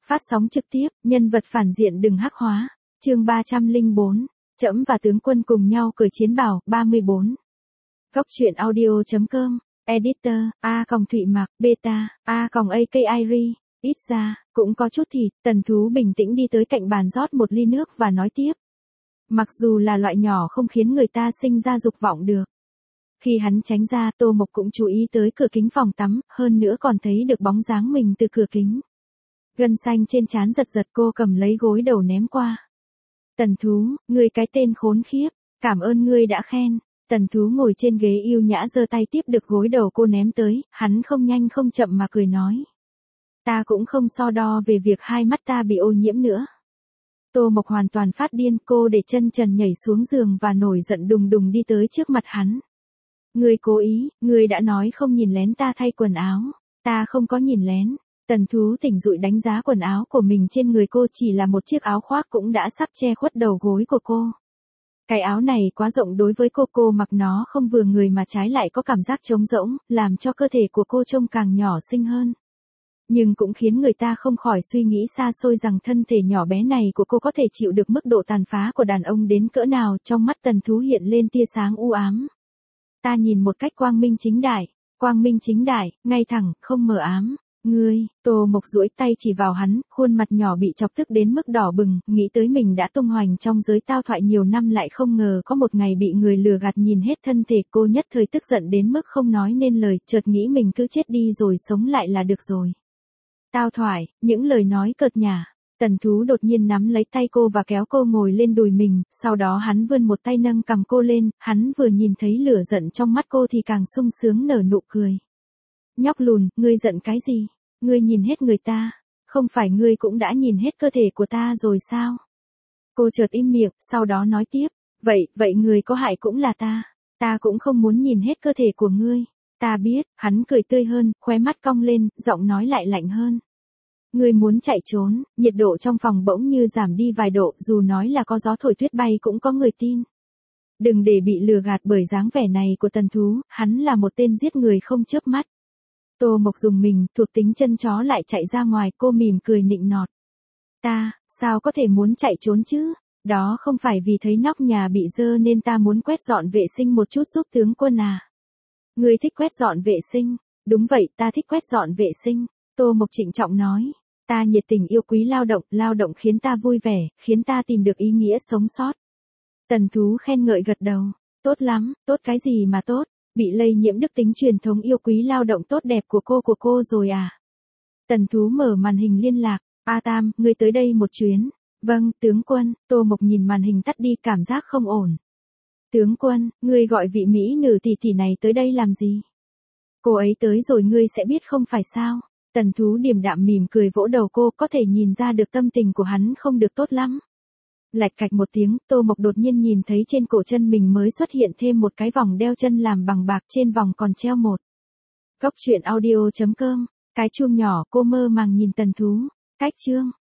Phát sóng trực tiếp, nhân vật phản diện đừng hắc hóa. Chương 304. Trẫm và tướng quân cùng nhau cởi chiến bào, 34. Góc truyện audio.com. Editor, Thụy Mạc, Beta, AKIRI. Ít ra, cũng có chút thịt. Tần Thú bình tĩnh đi tới cạnh bàn rót một ly nước và nói tiếp. Mặc dù là loại nhỏ không khiến người ta sinh ra dục vọng được. Khi hắn tránh ra, Tô Mộc cũng chú ý tới cửa kính phòng tắm, hơn nữa còn thấy được bóng dáng mình từ cửa kính. Gân xanh trên trán giật giật, cô cầm lấy gối đầu ném qua. Tần Thú, ngươi cái tên khốn khiếp, cảm ơn ngươi đã khen. Tần Thú ngồi trên ghế yêu nhã giơ tay tiếp được gối đầu cô ném tới, hắn không nhanh không chậm mà cười nói. Ta cũng không so đo về việc hai mắt ta bị ô nhiễm nữa. Tô Mộc hoàn toàn phát điên, cô để chân trần nhảy xuống giường và nổi giận đùng đùng đi tới trước mặt hắn. Ngươi cố ý, ngươi đã nói không nhìn lén ta thay quần áo. Ta không có nhìn lén. Tần Thú tỉnh dụi đánh giá quần áo của mình trên người cô, chỉ là một chiếc áo khoác cũng đã sắp che khuất đầu gối của cô. Cái áo này quá rộng đối với cô mặc nó không vừa người mà trái lại có cảm giác trống rỗng, làm cho cơ thể của cô trông càng nhỏ xinh hơn. Nhưng cũng khiến người ta không khỏi suy nghĩ xa xôi rằng thân thể nhỏ bé này của cô có thể chịu được mức độ tàn phá của đàn ông đến cỡ nào. Trong mắt Tần Thú hiện lên tia sáng u ám. Ta nhìn một cách quang minh chính đại, ngay thẳng, không mờ ám. Ngươi, Tô Mộc duỗi tay chỉ vào hắn, khuôn mặt nhỏ bị chọc tức đến mức đỏ bừng, nghĩ tới mình đã tung hoành trong giới tao thoại nhiều năm lại không ngờ có một ngày bị người lừa gạt nhìn hết thân thể, cô nhất thời tức giận đến mức không nói nên lời, chợt nghĩ mình cứ chết đi rồi sống lại là được rồi. Tao thoại, những lời nói cợt nhả. Tần Thú đột nhiên nắm lấy tay cô và kéo cô ngồi lên đùi mình, sau đó hắn vươn một tay nâng cằm cô lên, hắn vừa nhìn thấy lửa giận trong mắt cô thì càng sung sướng nở nụ cười. Nhóc lùn, ngươi giận cái gì? Ngươi nhìn hết người ta, không phải ngươi cũng đã nhìn hết cơ thể của ta rồi sao? Cô chợt im miệng, sau đó nói tiếp, vậy người có hại cũng là ta cũng không muốn nhìn hết cơ thể của ngươi. Ta biết, hắn cười tươi hơn, khóe mắt cong lên, giọng nói lại lạnh hơn. Ngươi muốn chạy trốn, nhiệt độ trong phòng bỗng như giảm đi vài độ, dù nói là có gió thổi tuyết bay cũng có người tin. Đừng để bị lừa gạt bởi dáng vẻ này của Tần Thú, hắn là một tên giết người không chớp mắt. Tô Mộc dùng mình, thuộc tính chân chó lại chạy ra ngoài, cô mỉm cười nịnh nọt. Ta, sao có thể muốn chạy trốn chứ? Đó không phải vì thấy nóc nhà bị dơ nên ta muốn quét dọn vệ sinh một chút giúp tướng quân à? Ngươi thích quét dọn vệ sinh? Đúng vậy, ta thích quét dọn vệ sinh. Tô Mộc trịnh trọng nói. Ta nhiệt tình yêu quý lao động khiến ta vui vẻ, khiến ta tìm được ý nghĩa sống sót. Tần Thú khen ngợi gật đầu. Tốt lắm, tốt cái gì mà tốt? Bị lây nhiễm đức tính truyền thống yêu quý lao động tốt đẹp của cô rồi à? Tần Thú mở màn hình liên lạc. A Tam, ngươi tới đây một chuyến. Vâng, tướng quân. Tô Mộc nhìn màn hình tắt đi, cảm giác không ổn. Tướng quân, ngươi gọi vị mỹ nữ tỷ này tới đây làm gì? Cô ấy tới rồi ngươi sẽ biết không phải sao? Tần Thú điềm đạm mỉm cười vỗ đầu cô, có thể nhìn ra được tâm tình của hắn không được tốt lắm. Lạch cạch một tiếng, Tô Mộc đột nhiên nhìn thấy trên cổ chân mình mới xuất hiện thêm một cái vòng đeo chân làm bằng bạc, trên vòng còn treo một. Góc truyện audio.com. Cái chuông nhỏ, cô mơ màng nhìn Tần Thú. Cách chương.